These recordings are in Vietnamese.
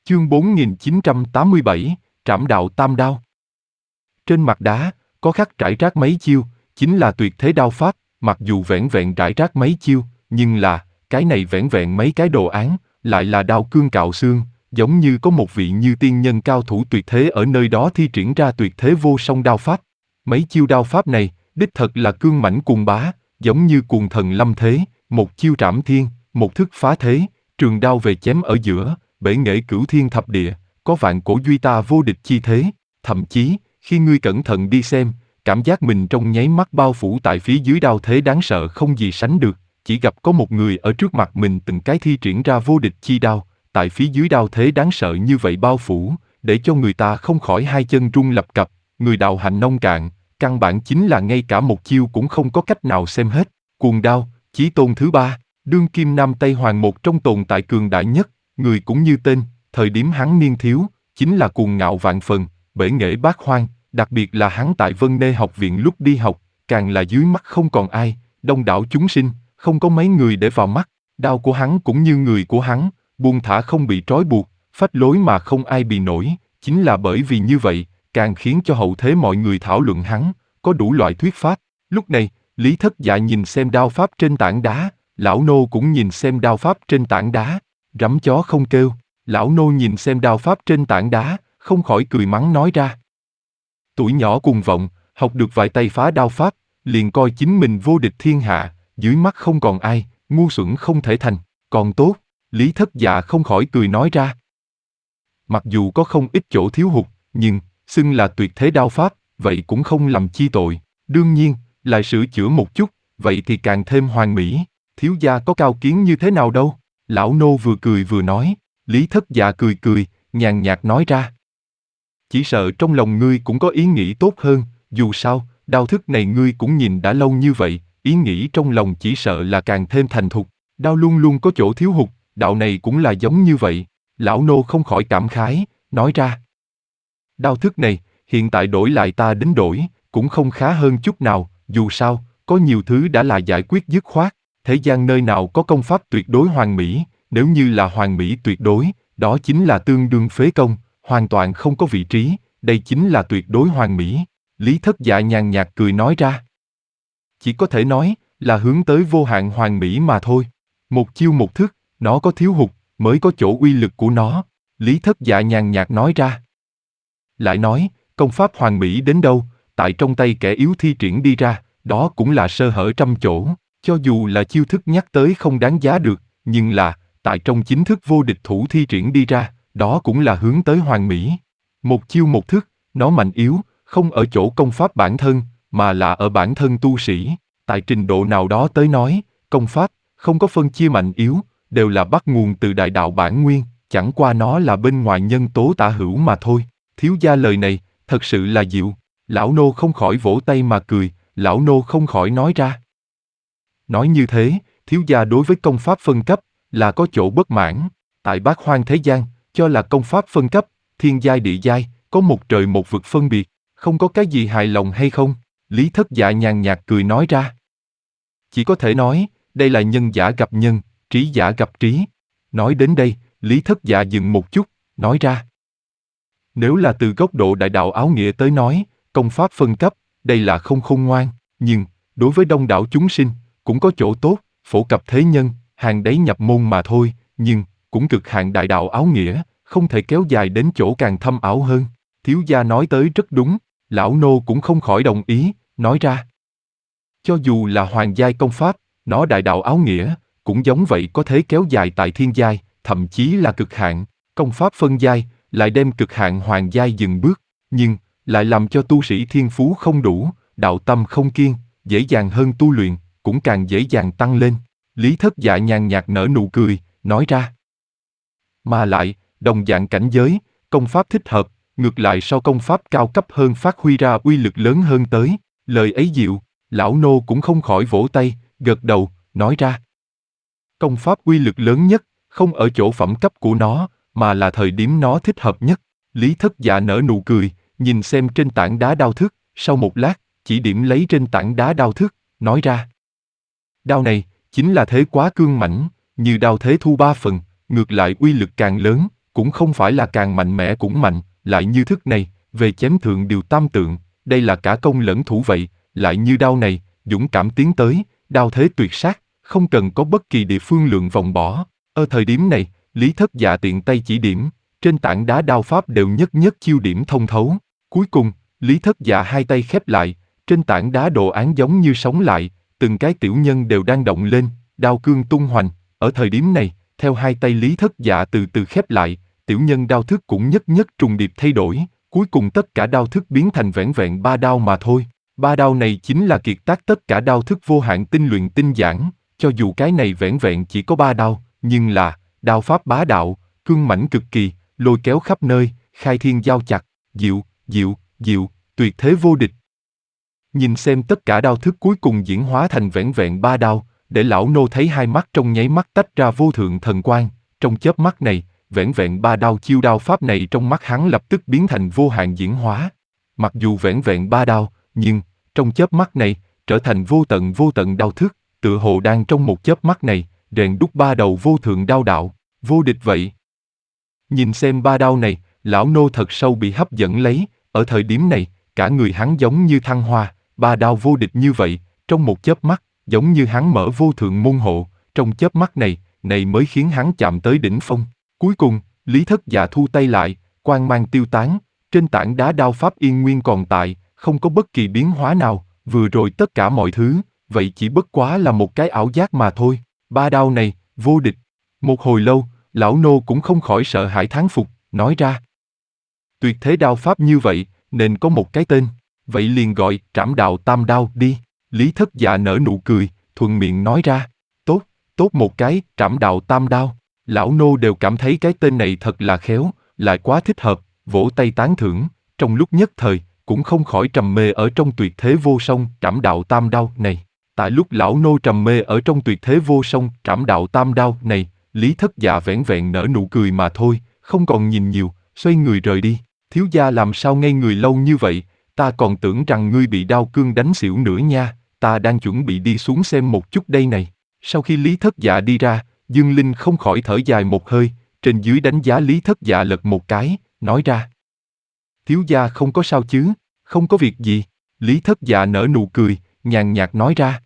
Chương 4987, Trảm đạo tam đao. Trên mặt đá, có khắc rải rác mấy chiêu, chính là tuyệt thế đao pháp, mặc dù vẻn vẹn rải rác mấy chiêu, nhưng là, cái này vẻn vẹn mấy cái đồ án, lại là đao cương cạo xương, giống như có một vị như tiên nhân cao thủ tuyệt thế ở nơi đó thi triển ra tuyệt thế vô song đao pháp. Mấy chiêu đao pháp này, đích thật là cương mãnh cuồng bá, giống như cuồng thần lâm thế, một chiêu trảm thiên, một thức phá thế, trường đao về chém ở giữa, bể nghệ cửu thiên thập địa, có vạn cổ duy ta vô địch chi thế, thậm chí, khi ngươi cẩn thận đi xem, cảm giác mình trong nháy mắt bao phủ tại phía dưới đao thế đáng sợ không gì sánh được, chỉ gặp có một người ở trước mặt mình từng cái thi triển ra vô địch chi đao, tại phía dưới đao thế đáng sợ như vậy bao phủ, để cho người ta không khỏi hai chân run lập cập, người đạo hạnh nông cạn, căn bản chính là ngay cả một chiêu cũng không có cách nào xem hết. Cuồng đao, chí tôn thứ ba, đương kim Nam Tây Hoàng một trong tồn tại cường đại nhất, người cũng như tên, thời điểm hắn niên thiếu, chính là cuồng ngạo vạn phần, bể nghệ bát hoang, đặc biệt là hắn tại Vân Nê học viện lúc đi học, càng là dưới mắt không còn ai, đông đảo chúng sinh, không có mấy người để vào mắt, đao của hắn cũng như người của hắn, buông thả không bị trói buộc, phách lối mà không ai bị nổi, chính là bởi vì như vậy, càng khiến cho hậu thế mọi người thảo luận hắn, có đủ loại thuyết pháp. Lúc này, Lý Thất Dạ nhìn xem đao pháp trên tảng đá, lão nô cũng nhìn xem đao pháp trên tảng đá, rắm chó không kêu, lão nô nhìn xem đao pháp trên tảng đá, không khỏi cười mắng nói ra. Tuổi nhỏ cuồng vọng, học được vài tay phá đao pháp, liền coi chính mình vô địch thiên hạ, dưới mắt không còn ai, ngu xuẩn không thể thành, còn tốt, Lý Thất Dạ không khỏi cười nói ra. Mặc dù có không ít chỗ thiếu hụt, nhưng, xưng là tuyệt thế đao pháp, vậy cũng không làm chi tội, đương nhiên, lại sửa chữa một chút, vậy thì càng thêm hoàn mỹ, thiếu gia có cao kiến như thế nào đâu, lão nô vừa cười vừa nói, Lý Thất Dạ cười cười, nhàn nhạt nói ra. Chỉ sợ trong lòng ngươi cũng có ý nghĩ tốt hơn, dù sao, đao thức này ngươi cũng nhìn đã lâu như vậy, ý nghĩ trong lòng chỉ sợ là càng thêm thành thục, đao luôn luôn có chỗ thiếu hụt, đạo này cũng là giống như vậy, lão nô không khỏi cảm khái, nói ra. Đao thức này, hiện tại đổi lại ta đến đổi, cũng không khá hơn chút nào, dù sao, có nhiều thứ đã là giải quyết dứt khoát, thế gian nơi nào có công pháp tuyệt đối hoàn mỹ, nếu như là hoàn mỹ tuyệt đối, đó chính là tương đương phế công, hoàn toàn không có vị trí, đây chính là tuyệt đối hoàn mỹ. Lý Thất Dạ nhàn nhạt cười nói ra. Chỉ có thể nói, là hướng tới vô hạn hoàn mỹ mà thôi. Một chiêu một thức, nó có thiếu hụt, mới có chỗ uy lực của nó. Lý Thất Dạ nhàn nhạt nói ra. Lại nói, công pháp hoàn mỹ đến đâu, tại trong tay kẻ yếu thi triển đi ra, đó cũng là sơ hở trăm chỗ. Cho dù là chiêu thức nhắc tới không đáng giá được, nhưng là, tại trong chính thức vô địch thủ thi triển đi ra, đó cũng là hướng tới hoàn mỹ. Một chiêu một thức, nó mạnh yếu, không ở chỗ công pháp bản thân, mà là ở bản thân tu sĩ. Tại trình độ nào đó tới nói, công pháp, không có phân chia mạnh yếu, đều là bắt nguồn từ đại đạo bản nguyên, chẳng qua nó là bên ngoài nhân tố tả hữu mà thôi. Thiếu gia lời này, thật sự là diệu. Lão nô không khỏi vỗ tay mà cười, lão nô không khỏi nói ra. Nói như thế, thiếu gia đối với công pháp phân cấp, là có chỗ bất mãn. Tại bát hoang thế gian, cho là công pháp phân cấp, thiên giai địa giai, có một trời một vực phân biệt, không có cái gì hài lòng hay không? Lý Thất Dạ nhàn nhạt cười nói ra. Chỉ có thể nói, đây là nhân giả gặp nhân, trí giả gặp trí. Nói đến đây, Lý Thất Dạ dừng một chút, nói ra. Nếu là từ góc độ đại đạo áo nghĩa tới nói, công pháp phân cấp, đây là không khôn ngoan, nhưng, đối với đông đảo chúng sinh, cũng có chỗ tốt, phổ cập thế nhân, hàng đáy nhập môn mà thôi, nhưng, cũng cực hạn đại đạo áo nghĩa, không thể kéo dài đến chỗ càng thâm ảo hơn. Thiếu gia nói tới rất đúng, lão nô cũng không khỏi đồng ý, nói ra. Cho dù là hoàng giai công pháp, nó đại đạo áo nghĩa, cũng giống vậy có thể kéo dài tại thiên giai, thậm chí là cực hạn, công pháp phân giai, lại đem cực hạn hoàng giai dừng bước, nhưng, lại làm cho tu sĩ thiên phú không đủ, đạo tâm không kiên, dễ dàng hơn tu luyện, cũng càng dễ dàng tăng lên. Lý Thất Dạ nhàn nhạt nở nụ cười, nói ra. Mà lại, đồng dạng cảnh giới, công pháp thích hợp, ngược lại so công pháp cao cấp hơn phát huy ra uy lực lớn hơn tới. Lời ấy diệu, lão nô cũng không khỏi vỗ tay, gật đầu, nói ra. Công pháp uy lực lớn nhất, không ở chỗ phẩm cấp của nó, mà là thời điểm nó thích hợp nhất. Lý Thất Dạ nở nụ cười, nhìn xem trên tảng đá đao thức, sau một lát, chỉ điểm lấy trên tảng đá đao thức, nói ra. Đao này, chính là thế quá cương mãnh, như đao thế thu ba phần, ngược lại uy lực càng lớn, cũng không phải là càng mạnh mẽ cũng mạnh, lại như thức này, về chém thượng điều tam tượng, đây là cả công lẫn thủ vậy, lại như đao này, dũng cảm tiến tới, đao thế tuyệt sát, không cần có bất kỳ địa phương lượng vòng bỏ. Ở thời điểm này, Lý Thất Dạ tiện tay chỉ điểm, trên tảng đá đao pháp đều nhất nhất chiêu điểm thông thấu. Cuối cùng, Lý Thất Dạ hai tay khép lại, trên tảng đá đồ án giống như sống lại, từng cái tiểu nhân đều đang động lên, đao cương tung hoành. Ở thời điểm này, theo hai tay Lý Thất Dạ từ từ khép lại, tiểu nhân đao thức cũng nhất nhất trùng điệp thay đổi, cuối cùng tất cả đao thức biến thành vẻn vẹn 3 đao mà thôi. 3 đao này chính là kiệt tác tất cả đao thức vô hạn tinh luyện tinh giản, cho dù cái này vẻn vẹn chỉ có 3 đao, nhưng là đao pháp bá đạo, cương mãnh cực kỳ, lôi kéo khắp nơi, khai thiên giao chặt, diệu, diệu, diệu, tuyệt thế vô địch. Nhìn xem tất cả đao thức cuối cùng diễn hóa thành vẻn vẹn 3 đao, để lão nô thấy hai mắt trong nháy mắt tách ra vô thượng thần quang, trong chớp mắt này, vẻn vẹn 3 đao chiêu đao pháp này trong mắt hắn lập tức biến thành vô hạn diễn hóa. Mặc dù vẻn vẹn 3 đao, nhưng trong chớp mắt này trở thành vô tận đao thức, tựa hồ đang trong một chớp mắt này rèn đúc 3 đầu vô thượng đao đạo, vô địch vậy. Nhìn xem 3 đao này, lão nô thật sâu bị hấp dẫn lấy, ở thời điểm này, cả người hắn giống như thăng hoa, 3 đao vô địch như vậy, trong một chớp mắt, giống như hắn mở vô thượng môn hộ, trong chớp mắt này mới khiến hắn chạm tới đỉnh phong. Cuối cùng, Lý Thất Dạ thu tay lại, quang mang tiêu tán, trên tảng đá đao pháp yên nguyên còn tại, không có bất kỳ biến hóa nào, vừa rồi tất cả mọi thứ, vậy chỉ bất quá là một cái ảo giác mà thôi. 3 đao này, vô địch. Một hồi lâu, lão nô cũng không khỏi sợ hãi thán phục, nói ra. Tuyệt thế đao pháp như vậy, nên có một cái tên, vậy liền gọi Trảm Đạo Tam Đao đi. Lý Thất Dạ nở nụ cười, thuận miệng nói ra. Tốt, tốt một cái, Trảm Đạo Tam Đao. Lão nô đều cảm thấy cái tên này thật là khéo, lại quá thích hợp, vỗ tay tán thưởng, trong lúc nhất thời, cũng không khỏi trầm mê ở trong tuyệt thế vô song Trảm Đạo Tam Đao này. Tại lúc lão nô trầm mê ở trong tuyệt thế vô song Trảm Đạo Tam Đao này, Lý Thất Dạ vẻn vẹn nở nụ cười mà thôi, không còn nhìn nhiều, xoay người rời đi. Thiếu gia làm sao ngây người lâu như vậy, ta còn tưởng rằng ngươi bị đao cương đánh xỉu nữa nha, ta đang chuẩn bị đi xuống xem một chút đây này. Sau khi Lý Thất Dạ đi ra, Dương Linh không khỏi thở dài một hơi, trên dưới đánh giá Lý Thất Dạ lật một cái, nói ra. Thiếu gia không có sao chứ, không có việc gì. Lý Thất Dạ nở nụ cười, nhàn nhạt nói ra.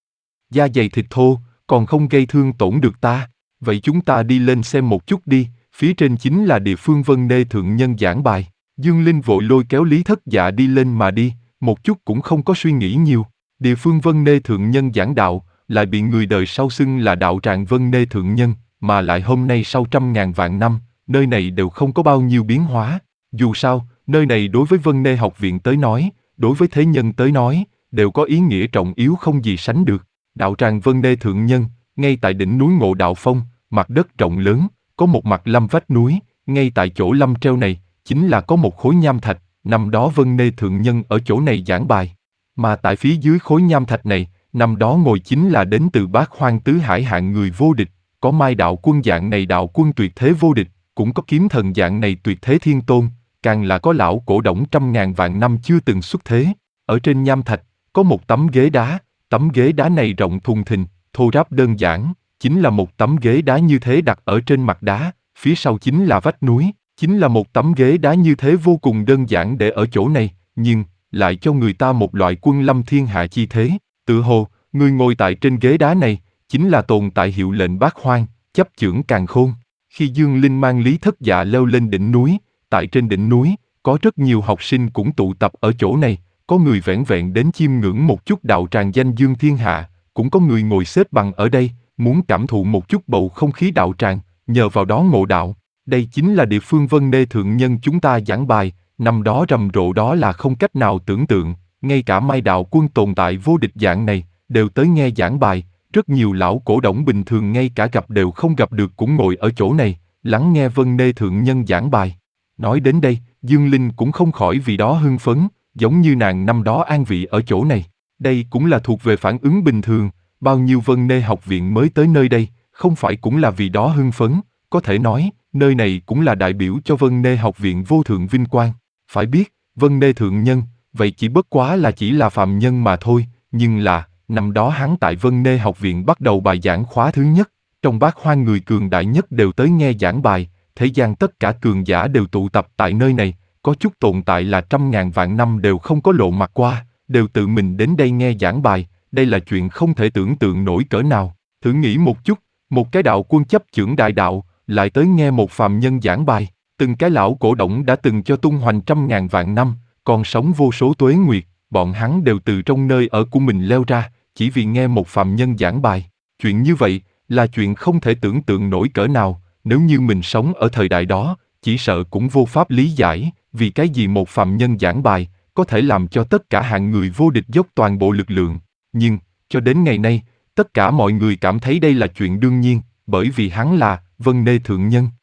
Da dày thịt thô, còn không gây thương tổn được ta, vậy chúng ta đi lên xem một chút đi, phía trên chính là địa phương Vân Nê Thượng Nhân giảng bài. Dương Linh vội lôi kéo Lý Thất Dạ đi lên mà đi, một chút cũng không có suy nghĩ nhiều. Địa phương Vân Nê Thượng Nhân giảng đạo, lại bị người đời sau xưng là đạo tràng Vân Nê Thượng Nhân, mà lại hôm nay sau 100.000 vạn năm, nơi này đều không có bao nhiêu biến hóa. Dù sao, nơi này đối với Vân Nê học viện tới nói, đối với thế nhân tới nói, đều có ý nghĩa trọng yếu không gì sánh được. Đạo tràng Vân Nê Thượng Nhân, ngay tại đỉnh núi Ngộ Đạo Phong, mặt đất rộng lớn, có một mặt lâm vách núi, ngay tại chỗ lâm treo này, chính là có một khối nham thạch, năm đó Vân Nê Thượng Nhân ở chỗ này giảng bài. Mà tại phía dưới khối nham thạch này, năm đó ngồi chính là đến từ Bát Hoang tứ hải hạng người vô địch, có Mai đạo quân dạng này đạo quân tuyệt thế vô địch, cũng có Kiếm Thần dạng này tuyệt thế thiên tôn, càng là có lão cổ đổng 100.000 vạn năm chưa từng xuất thế. Ở trên nham thạch, có một tấm ghế đá, tấm ghế đá này rộng thùng thình, thô ráp đơn giản, chính là một tấm ghế đá như thế đặt ở trên mặt đá, phía sau chính là vách núi, chính là một tấm ghế đá như thế vô cùng đơn giản để ở chỗ này, nhưng lại cho người ta một loại quân lâm thiên hạ chi thế. Tự hồ, người ngồi tại trên ghế đá này, chính là tồn tại hiệu lệnh Bát Hoang, chấp chưởng càn khôn. Khi Dương Linh mang Lý Thất Dạ leo lên đỉnh núi, tại trên đỉnh núi, có rất nhiều học sinh cũng tụ tập ở chỗ này, có người vẻn vẹn đến chiêm ngưỡng một chút đạo tràng danh dương thiên hạ, cũng có người ngồi xếp bằng ở đây, muốn cảm thụ một chút bầu không khí đạo tràng, nhờ vào đó ngộ đạo. Đây chính là địa phương Vân Nê Thượng Nhân chúng ta giảng bài, năm đó rầm rộ đó là không cách nào tưởng tượng, ngay cả Mai đạo quân tồn tại vô địch dạng này, đều tới nghe giảng bài, rất nhiều lão cổ đổng bình thường ngay cả gặp đều không gặp được cũng ngồi ở chỗ này, lắng nghe Vân Nê Thượng Nhân giảng bài. Nói đến đây, Dương Linh cũng không khỏi vì đó hưng phấn, giống như nàng năm đó an vị ở chỗ này. Đây cũng là thuộc về phản ứng bình thường, bao nhiêu Vân Nê học viện mới tới nơi đây, không phải cũng là vì đó hưng phấn, có thể nói, nơi này cũng là đại biểu cho Vân Nê học viện vô thượng vinh quang. Phải biết, Vân Nê Thượng Nhân, vậy chỉ bất quá là chỉ là phàm nhân mà thôi, nhưng là, năm đó hắn tại Vân Nê học viện bắt đầu bài giảng khóa thứ nhất, trong Bát Hoang người cường đại nhất đều tới nghe giảng bài, thế gian tất cả cường giả đều tụ tập tại nơi này, có chút tồn tại là trăm ngàn vạn năm đều không có lộ mặt qua, đều tự mình đến đây nghe giảng bài, đây là chuyện không thể tưởng tượng nổi cỡ nào. Thử nghĩ một chút, một cái đạo quân chấp chưởng đại đạo, lại tới nghe một phàm nhân giảng bài, từng cái lão cổ đổng đã từng cho tung hoành trăm ngàn vạn năm, còn sống vô số tuế nguyệt, bọn hắn đều từ trong nơi ở của mình leo ra, chỉ vì nghe một phàm nhân giảng bài. Chuyện như vậy, là chuyện không thể tưởng tượng nổi cỡ nào, nếu như mình sống ở thời đại đó, chỉ sợ cũng vô pháp lý giải, vì cái gì một phàm nhân giảng bài, có thể làm cho tất cả hạng người vô địch dốc toàn bộ lực lượng. Nhưng, cho đến ngày nay, tất cả mọi người cảm thấy đây là chuyện đương nhiên, bởi vì hắn là Vân Nê Thượng Nhân.